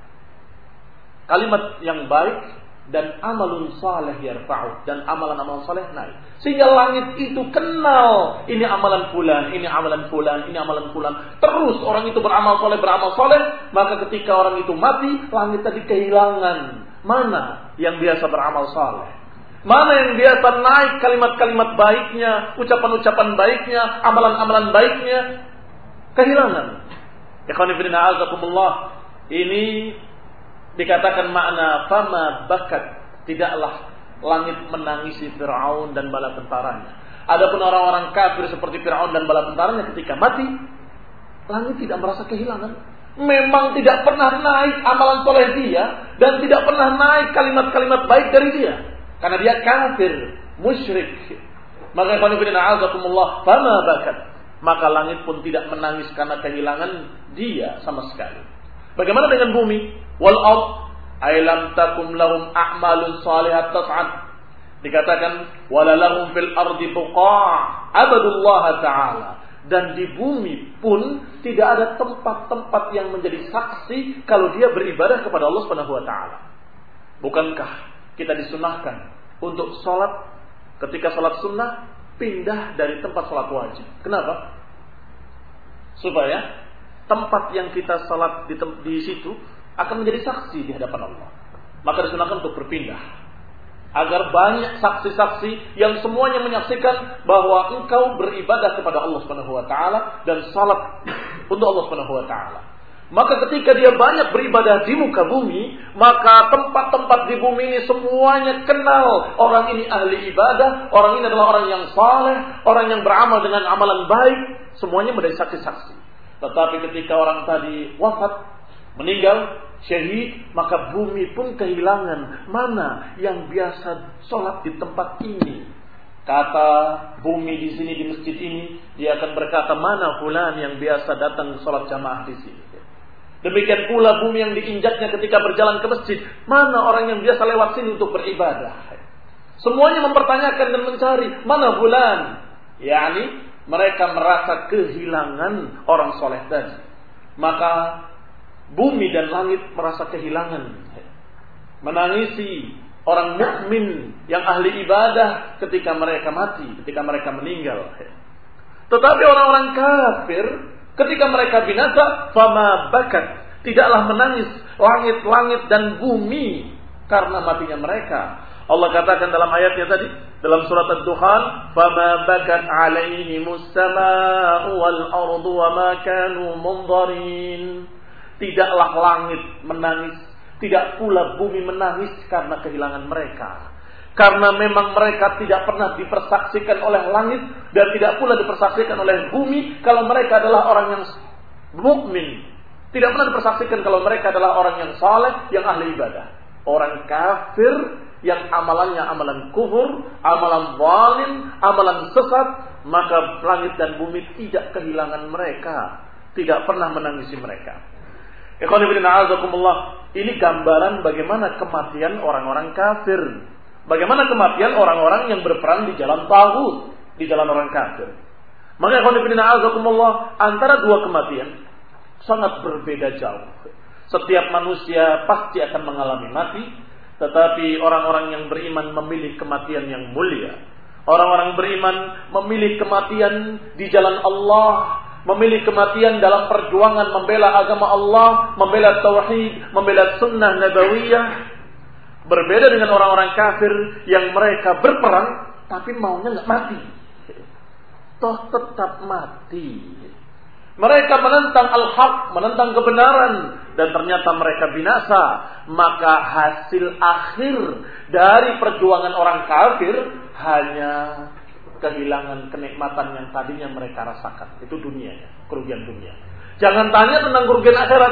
Kalimat yang baik dan amalun saleh yarfa'u, dan amalan-amalan saleh naik. Sehingga langit itu kenal ini amalan fulan, ini amalan fulan, ini amalan fulan. Terus orang itu beramal saleh, maka ketika orang itu mati, langit tadi kehilangan mana yang biasa beramal saleh, mana yang biasa naik kalimat-kalimat baiknya, ucapan-ucapan baiknya, amalan-amalan baiknya, kehilangan. Ikhwan fillah azakumullah, ini dikatakan makna fama bakat, tidaklah langit menangisi Fir'aun dan bala tentaranya. Adapun orang-orang kafir seperti Fir'aun dan bala tentaranya ketika mati, langit tidak merasa kehilangan. Memang tidak pernah naik amalan soleh dia, dan tidak pernah naik kalimat-kalimat baik dari dia, karena dia kafir, musyrik. Maka ikhwan fillah azakumullah, fama bakat, maka langit pun tidak menangis karena kehilangan dia sama sekali. Bagaimana dengan bumi? Wal ard ay lam takum lahum a'malun shalihat tas'ad. Dikatakan wala lahum fil ardi buqa' abadullah ta'ala. Dan di bumi pun tidak ada tempat-tempat yang menjadi saksi kalau dia beribadah kepada Allah Subhanahu wa taala. Bukankah kita disunahkan untuk salat, ketika salat sunnah pindah dari tempat salat wajib? Kenapa? Supaya tempat yang kita salat di situ akan menjadi saksi di hadapan Allah. Maka disunahkan untuk berpindah, agar banyak saksi-saksi yang semuanya menyaksikan bahwa engkau beribadah kepada Allah Subhanahu wa taala dan salat untuk Allah Subhanahu wa taala. Maka ketika dia banyak beribadah di muka bumi, maka tempat-tempat di bumi ini semuanya kenal orang ini ahli ibadah, orang ini adalah orang yang saleh, orang yang beramal dengan amalan baik, semuanya menjadi saksi-saksi. Tetapi ketika orang tadi wafat, meninggal, syahid, maka bumi pun kehilangan mana yang biasa sholat di tempat ini. Kata bumi di sini, di masjid ini, dia akan berkata mana fulan yang biasa datang sholat jamaah di sini. Demikian pula bumi yang diinjaknya ketika berjalan ke masjid, mana orang yang biasa lewat sini untuk beribadah. Semuanya mempertanyakan dan mencari mana fulan. Yani mereka merasa kehilangan orang soleh tadi. Maka bumi dan langit merasa kehilangan, menangisi orang mukmin yang ahli ibadah ketika mereka mati, ketika mereka meninggal. Tetapi orang-orang kafir ketika mereka binasa, fama bakat, tidaklah menangis langit-langit dan bumi karena matinya mereka. Allah katakan dalam ayatnya tadi, dalam surat Ad-Dukhan, fama bakat alaihimus samaa'u wal ardu wa ma kanu munzarin. Tidaklah langit menangis, tidak pula bumi menangis karena kehilangan mereka. Karena memang mereka tidak pernah dipersaksikan oleh langit dan tidak pula dipersaksikan oleh bumi kalau mereka adalah orang yang mukmin. Tidak pernah dipersaksikan kalau mereka adalah orang yang saleh, yang ahli ibadah. Orang kafir yang amalannya amalan kufur, amalan zalim, amalan sesat, maka langit dan bumi tidak kehilangan mereka, tidak pernah menangisi mereka. Ikhwan fillah azakumullah, ini gambaran bagaimana kematian orang-orang kafir. Bagaimana kematian orang-orang yang berperang di jalan taghut, di jalan orang kafir. Maka ikhwan fillah azakumullah, antara dua kematian sangat berbeda jauh. Setiap manusia pasti akan mengalami mati, tetapi orang-orang yang beriman memilih kematian yang mulia. Orang-orang beriman memilih kematian di jalan Allah, memilih kematian dalam perjuangan membela agama Allah, membela tauhid, membela sunnah nabawiyah. Berbeda dengan orang-orang kafir yang mereka berperang tapi maunya nggak mati, toh tetap mati. Mereka menentang al-haq, menentang kebenaran, dan ternyata mereka binasa. Maka hasil akhir dari perjuangan orang kafir hanya kehilangan kenikmatan yang tadinya mereka rasakan. Itu dunianya, kerugian dunia. Jangan tanya tentang kerugian akhirat,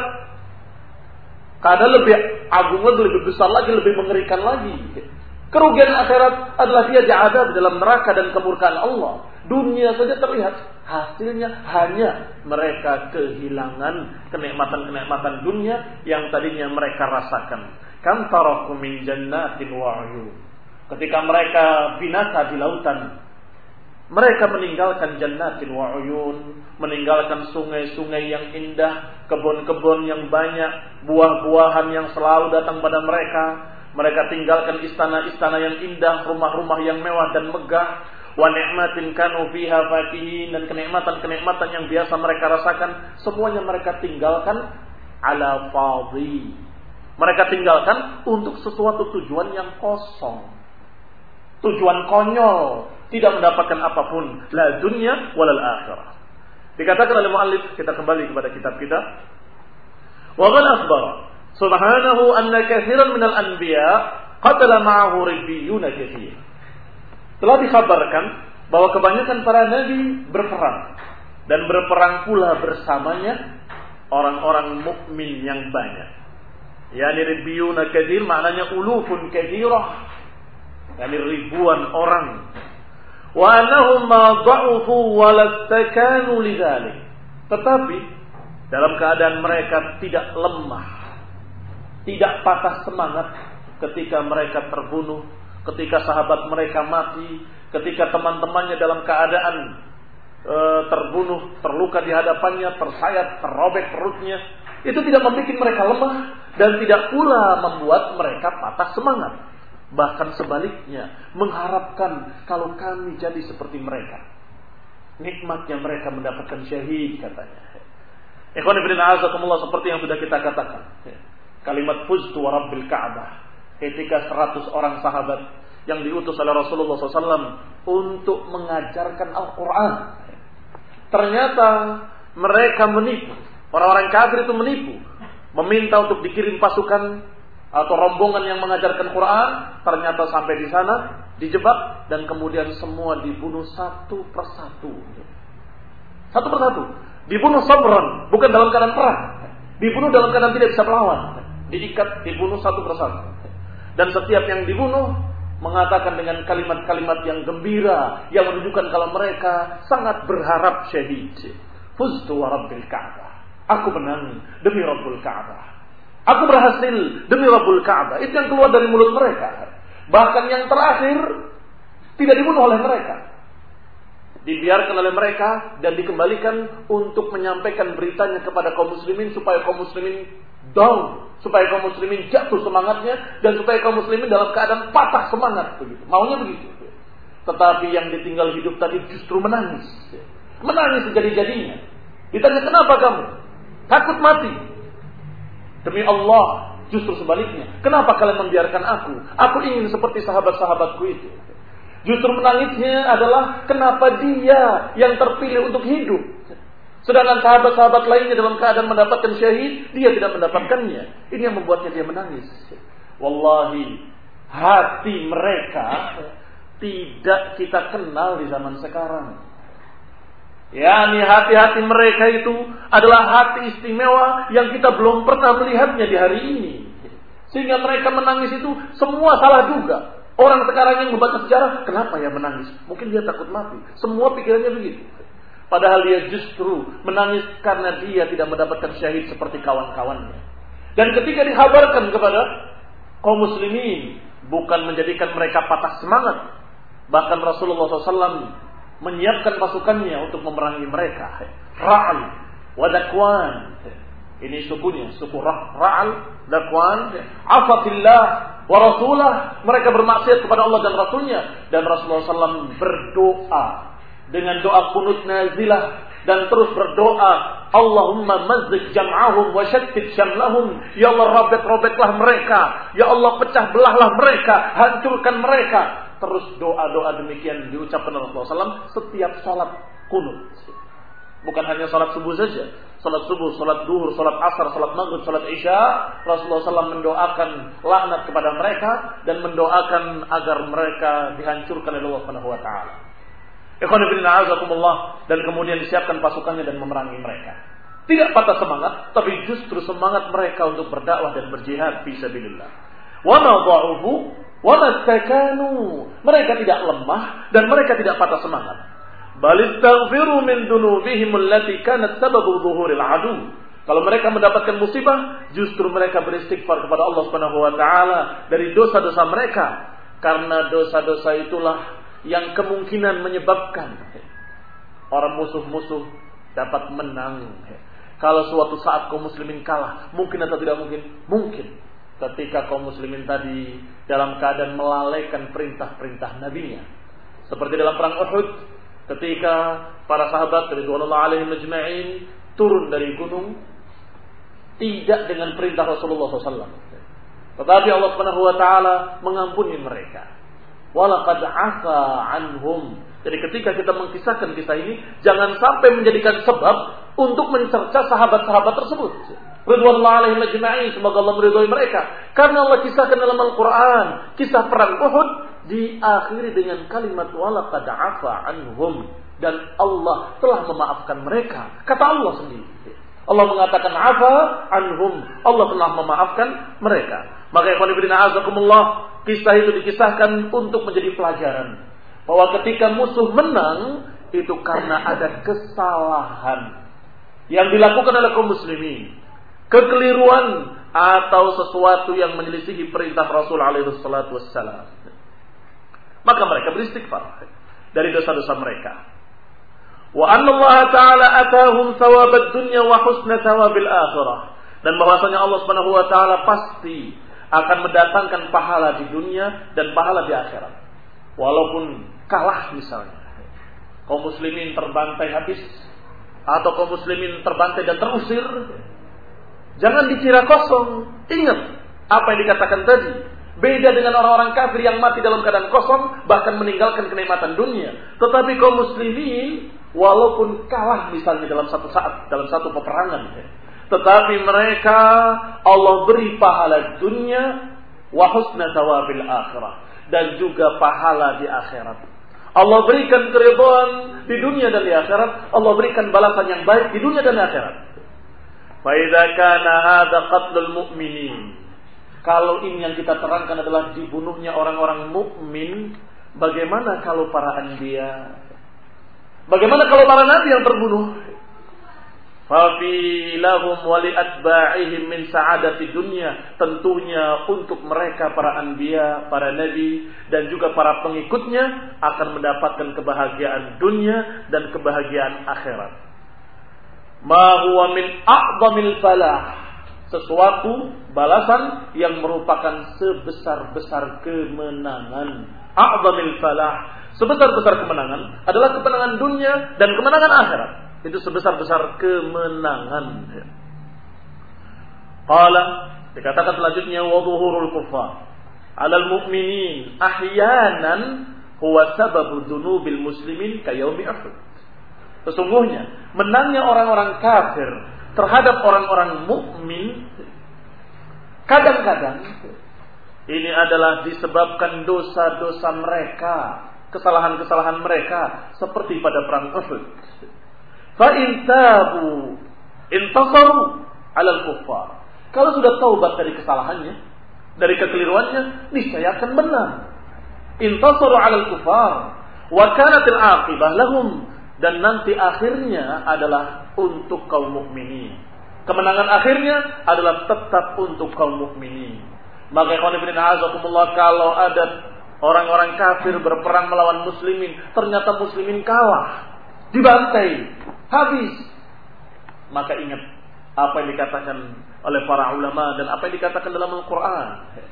karena lebih agung lagi, lebih besar lagi, lebih mengerikan lagi. Kerugian akhirat adalah dia diadab dalam neraka dan kemurkaan Allah. Dunia saja terlihat, hasilnya hanya mereka kehilangan kenikmatan-kenikmatan dunia yang tadinya mereka rasakan. Kam taraku min jannatin wa uyun. Ketika mereka binasa di lautan, mereka meninggalkan jannatin wa uyun, meninggalkan sungai-sungai yang indah, kebun-kebun yang banyak, buah-buahan yang selalu datang pada mereka. Mereka tinggalkan istana-istana yang indah, rumah-rumah yang mewah dan megah, wa ni'matin kanu fiha fakihin, dan kenikmatan-kenikmatan yang biasa mereka rasakan, semuanya mereka tinggalkan ala fadhi. Mereka tinggalkan untuk sesuatu tujuan yang kosong, tujuan konyol, tidak mendapatkan apapun, la dunya walal akhirah. Dikatakan oleh muallif, kita kembali kepada kitab kita, wa qad akhbara subhanahu anna katsiran minal anbiya qatala ma'ahu ribbiyuna katsir. Telah dikabarkan bahwa kebanyakan para nabi berperang, dan berperang pula bersamanya orang-orang mukmin yang banyak. Yani ribbiyuna katsir maknanya ulufun katsirah, yani ribuan orang. Wa annahum ma dha'ufu wa lastakanu lidzalik. Tetapi dalam keadaan mereka tidak lemah, tidak patah semangat ketika mereka terbunuh, ketika sahabat mereka mati, ketika teman-temannya dalam keadaan terbunuh, terluka di hadapannya, tersayat, terrobek perutnya. Itu tidak membuat mereka lemah dan tidak pula membuat mereka patah semangat. Bahkan sebaliknya, mengharapkan kalau kami jadi seperti mereka. Nikmatnya mereka mendapatkan syahid katanya. Ikhwan fillah azakumullah, seperti yang sudah kita katakan. Kalimat fuztu wa rabbil Ka'bah. Ketika 100 orang sahabat yang diutus oleh Rasulullah SAW untuk mengajarkan Al-Quran, ternyata mereka menipu. Orang-orang kafir itu menipu, meminta untuk dikirim pasukan atau rombongan yang mengajarkan Quran. Ternyata sampai di sana dijebak dan kemudian semua dibunuh satu persatu. Satu persatu dibunuh sabran, bukan dalam keadaan perang, dibunuh dalam keadaan tidak bisa melawan, diikat, dibunuh satu persatu. Dan setiap yang dibunuh mengatakan dengan kalimat-kalimat yang gembira, yang menunjukkan kalau mereka sangat berharap syahid. Fuztu wa rabbil Ka'bah. Aku menang demi Rabbul Ka'bah. Aku berhasil demi Rabbul Ka'bah. Itu yang keluar dari mulut mereka. Bahkan yang terakhir tidak dibunuh oleh mereka, dibiarkan oleh mereka dan dikembalikan untuk menyampaikan beritanya kepada kaum muslimin, supaya kaum muslimin down, supaya kaum muslimin jatuh semangatnya, dan supaya kaum muslimin dalam keadaan patah semangat begitu. Maunya begitu. Tetapi yang ditinggal hidup tadi justru menangis. Menangis sejadi-jadinya. Ditanya, kenapa kamu? Takut mati. Demi Allah, justru sebaliknya. Kenapa kalian membiarkan aku? Aku ingin seperti sahabat-sahabatku itu. Justru menangisnya adalah kenapa dia yang terpilih untuk hidup, sedangkan sahabat-sahabat lainnya dalam keadaan mendapatkan syahid, dia tidak mendapatkannya. Ini yang membuatnya dia menangis. Wallahi, hati mereka tidak kita kenal di zaman sekarang. Yani hati-hati mereka itu adalah hati istimewa yang kita belum pernah melihatnya di hari ini. Sehingga mereka menangis itu semua salah juga. Orang sekarang yang membaca sejarah, kenapa ya menangis? Mungkin dia takut mati. Semua pikirannya begitu. Padahal dia justru menangis karena dia tidak mendapatkan syahid seperti kawan-kawannya. Dan ketika dikhabarkan kepada kaum muslimin, bukan menjadikan mereka patah semangat. Bahkan Rasulullah SAW menyiapkan pasukannya untuk memerangi mereka. Ra'al wa Dakwan. Ini sukunya, suku Ra'al, Dakwan. Afatillah wa Rasulah. Mereka bermaksiat kepada Allah dan Rasulnya. Dan Rasulullah SAW berdoa dengan doa qunut nazilah. Dan terus berdoa, Allahumma mazzik jam'ahum wa syattit syamlahum. Ya Allah, robek-robeklah mereka. Ya Allah, pecah belahlah mereka. Hancurkan mereka. Terus doa-doa demikian diucapkan Rasulullah SAW setiap salat qunut. Bukan hanya salat subuh saja. Salat subuh, salat duhur, salat asar, salat maghrib, salat isya. Rasulullah SAW mendoakan laknat kepada mereka dan mendoakan agar mereka dihancurkan oleh Allah Subhanahu wa taala. Ikhwan fillah azakumullah, dan kemudian disiapkan pasukannya dan memerangi mereka. Tidak patah semangat, tapi justru semangat mereka untuk berdakwah dan berjihad fi sabilillah. Wa ma dha'ufu wa mastakanu. Mereka tidak lemah dan mereka tidak patah semangat. Bal istaghfiru min dunubihim allati kanat sababu dhuhuril adu. Kalau mereka mendapatkan musibah, justru mereka beristighfar kepada Allah Subhanahu wa taala dari dosa-dosa mereka, karena dosa-dosa itulah yang kemungkinan menyebabkan orang musuh-musuh dapat menang. Kalau suatu saat kaum muslimin kalah, mungkin atau tidak mungkin? Mungkin. Ketika kaum muslimin tadi dalam keadaan melalaikan perintah-perintah nabinya. Seperti dalam perang Uhud, ketika para sahabat radhiyallahu alaihim ajma'in turun dari gunung tidak dengan perintah Rasulullah SAW. Tetapi Allah Subhanahu wa taala mengampuni mereka. Walaqad afa anhum. Jadi ketika kita mengkisahkan kisah ini, jangan sampai menjadikan sebab untuk mencerca sahabat-sahabat tersebut. Ridwanullah alaihim ajma'in, semoga Allah meridhai mereka. Karena Allah kisahkan dalam Al-Quran, kisah perang Uhud diakhiri dengan kalimat walaqad afa anhum, dan Allah telah memaafkan mereka. Kata Allah sendiri. Allah mengatakan afa anhum, Allah telah memaafkan mereka. Maka ikhwan fillah azakumullah, kisah itu dikisahkan untuk menjadi pelajaran bahwa ketika musuh menang itu karena ada kesalahan yang dilakukan oleh kaum muslimin, kekeliruan atau sesuatu yang menyelisihi perintah Rasul alaihi salatu wassalam. Maka mereka beristighfar dari dosa-dosa mereka. Wa anna Allah ta'ala atahum thawabad dunya wa husna thawabil akhirah. Dan bahwasanya Allah Subhanahu wa taala pasti akan mendatangkan pahala di dunia dan pahala di akhirat. Walaupun kalah misalnya, kaum muslimin terbantai habis, atau kaum muslimin terbantai dan terusir, jangan dikira kosong. Ingat apa yang dikatakan tadi. Beda dengan orang-orang kafir yang mati dalam keadaan kosong, bahkan meninggalkan kenikmatan dunia. Tetapi kaum muslimin walaupun kalah misalnya dalam satu saat, dalam satu peperangan, tetapi mereka Allah beri pahala dunia wa husna thawabil akhirah, dan juga pahala di akhirat. Allah berikan keridhaan di dunia dan di akhirat. Allah berikan balasan yang baik di dunia dan di akhirat. Fa idza kana hadza qatlul mu'minin, kalau ini yang kita terangkan adalah dibunuhnya orang-orang mukmin, bagaimana kalau para anbiya? Bagaimana kalau para nabi yang terbunuh? Fafi lahum wa li atba'ihim min sa'adati dunya. Tentunya untuk mereka para anbiya, para nabi dan juga para pengikutnya akan mendapatkan kebahagiaan dunia dan kebahagiaan akhirat. Ma huwa min a'zamil falah. Sesuatu balasan yang merupakan sebesar-besar kemenangan. A'zamil falah, sebesar-besar kemenangan adalah kemenangan dunia dan kemenangan akhirat. Itu sebesar-besar kemenangan. Qala, dikatakan selanjutnya wa dhuhurul kuffar 'alal mu'minin ahyanan huwa sababu dzunubil muslimin ka yaumi Uhud. Sesungguhnya menangnya orang-orang kafir terhadap orang-orang mukmin kadang-kadang ini adalah disebabkan dosa-dosa mereka, kesalahan-kesalahan mereka seperti pada perang Uhud. Fa in tabu intasaru 'alal kuffar. Kalau sudah taubat dari kesalahannya, dari kekeliruannya, niscaya akan benar. Intasaru 'alal kufar wa kanatil 'aqibah lahum, dan nanti akhirnya adalah untuk kaum mukminin. Kemenangan akhirnya adalah tetap untuk kaum mukminin. Maka ikhwan fillah azakumullah, kalau ada orang-orang kafir berperang melawan muslimin, ternyata muslimin kalah, dibantai, habis, maka ingat apa yang dikatakan oleh para ulama dan apa yang dikatakan dalam Al-Quran,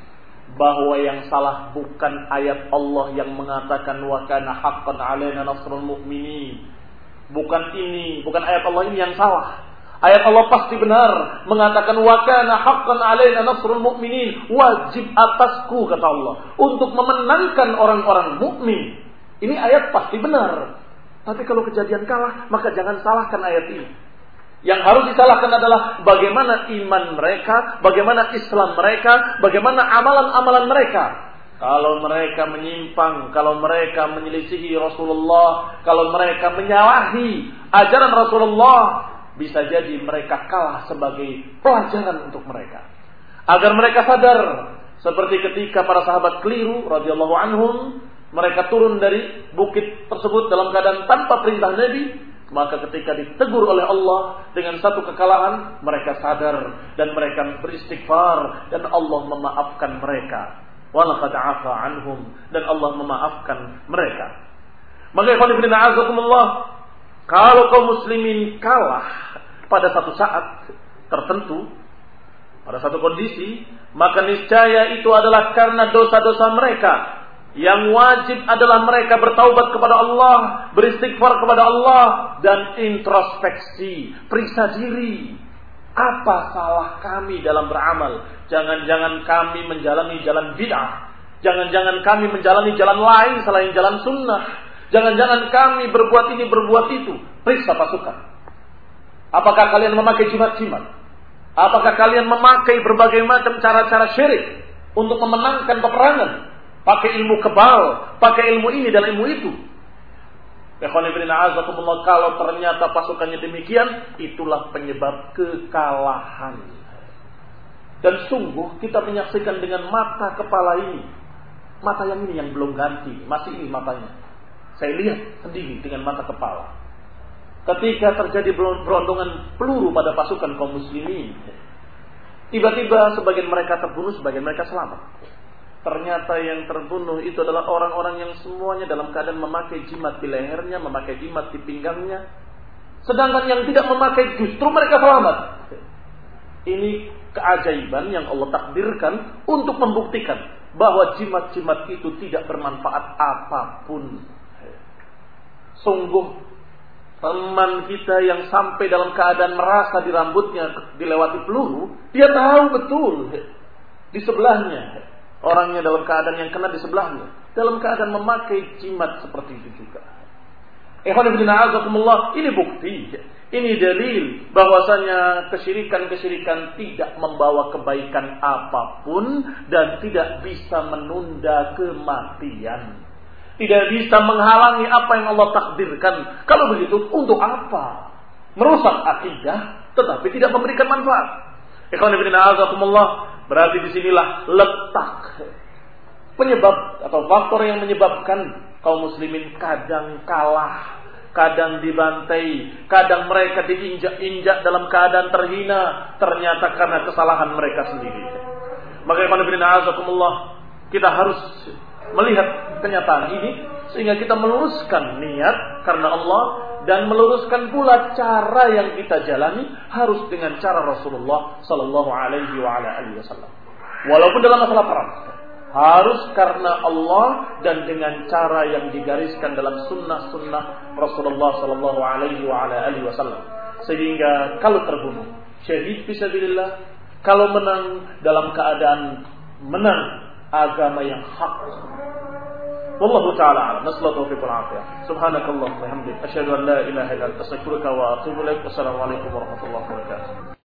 bahwa yang salah bukan ayat Allah yang mengatakan wa kana haqqan 'alaina nasrul mu'minin. Bukan ayat Allah ini yang salah. Ayat Allah pasti benar mengatakan wa kana haqqan 'alaina nasrul mu'minin, wajib atasku kata Allah untuk memenangkan orang-orang mukmin. Ini ayat pasti benar. Tapi kalau kejadian kalah, maka jangan salahkan ayat ini. Yang harus disalahkan adalah bagaimana iman mereka, bagaimana Islam mereka, bagaimana amalan-amalan mereka. Kalau mereka menyimpang, kalau mereka menyelisihi Rasulullah, kalau mereka menyalahi ajaran Rasulullah, bisa jadi mereka kalah sebagai pelajaran untuk mereka. Agar mereka sadar, seperti ketika para sahabat keliru radhiyallahu anhum, mereka turun dari bukit tersebut dalam keadaan tanpa perintah Nabi. Maka ketika ditegur oleh Allah dengan satu kekalahan, mereka sadar dan mereka beristighfar dan Allah memaafkan mereka. Walaqad 'afa 'anhum, dan Allah memaafkan mereka. Maka ikhwan fillah a'azakumullah, kalau kaum muslimin kalah pada satu saat tertentu, pada satu kondisi, maka niscaya itu adalah karena dosa-dosa mereka. Yang wajib adalah mereka bertaubat kepada Allah, beristighfar kepada Allah, dan introspeksi, periksa diri. Apa salah kami dalam beramal? Jangan-jangan kami menjalani jalan bid'ah. Jangan-jangan kami menjalani jalan lain selain jalan sunnah. Jangan-jangan kami berbuat ini, berbuat itu. Periksa pasukan. Apakah kalian memakai jimat-jimat? Apakah kalian memakai berbagai macam cara-cara syirik untuk memenangkan peperangan? Pakai ilmu kebal, pakai ilmu ini dan ilmu itu. Kalau ternyata pasukannya demikian, itulah penyebab kekalahan. Dan sungguh kita menyaksikan dengan mata kepala ini, mata yang ini yang belum ganti, masih ini matanya. Saya lihat sendiri dengan mata kepala. Ketika terjadi berondongan peluru pada pasukan kaum muslimin, tiba-tiba sebagian mereka terbunuh, sebagian mereka selamat. Ternyata yang terbunuh itu adalah orang-orang yang semuanya dalam keadaan memakai jimat di lehernya, memakai jimat di pinggangnya. Sedangkan yang tidak memakai justru mereka selamat. Ini keajaiban yang Allah takdirkan untuk membuktikan bahwa jimat-jimat itu tidak bermanfaat apapun. Sungguh teman kita yang sampai dalam keadaan merasa di rambutnya dilewati peluru, dia tahu betul di sebelahnya orangnya dalam keadaan yang kena di sebelahnya, dalam keadaan memakai jimat seperti itu juga. Ikhwan fillah a'azakumullah, ini bukti, ini dalil bahwasanya kesyirikan-kesyirikan tidak membawa kebaikan apapun dan tidak bisa menunda kematian. Tidak bisa menghalangi apa yang Allah takdirkan. Kalau begitu, untuk apa? Merusak akidah tetapi tidak memberikan manfaat. Ikhwan fillah a'azakumullah, berarti disinilah letak penyebab atau faktor yang menyebabkan kaum muslimin kadang kalah, kadang dibantai, kadang mereka diinjak-injak dalam keadaan terhina, ternyata karena kesalahan mereka sendiri. Maka kita harus melihat kenyataan ini sehingga kita meluruskan niat karena Allah dan meluruskan pula cara yang kita jalani harus dengan cara Rasulullah sallallahu alaihi wasallam. Walaupun dalam masalah perang harus karena Allah dan dengan cara yang digariskan dalam sunnah-sunnah Rasulullah sallallahu alaihi wasallam. Sehingga kalau terbunuh syahid fisabilillah, kalau menang dalam keadaan menang agama yang hak. Wallahu ta'ala a'lam. Nasallahu taufiq wal afiyah. Subhanakallahumma wa bihamdika asyhadu an la ilaha illa anta astaghfiruka wa atubu ilaik. Wassalamu alaikum warahmatullahi wabarakatuh.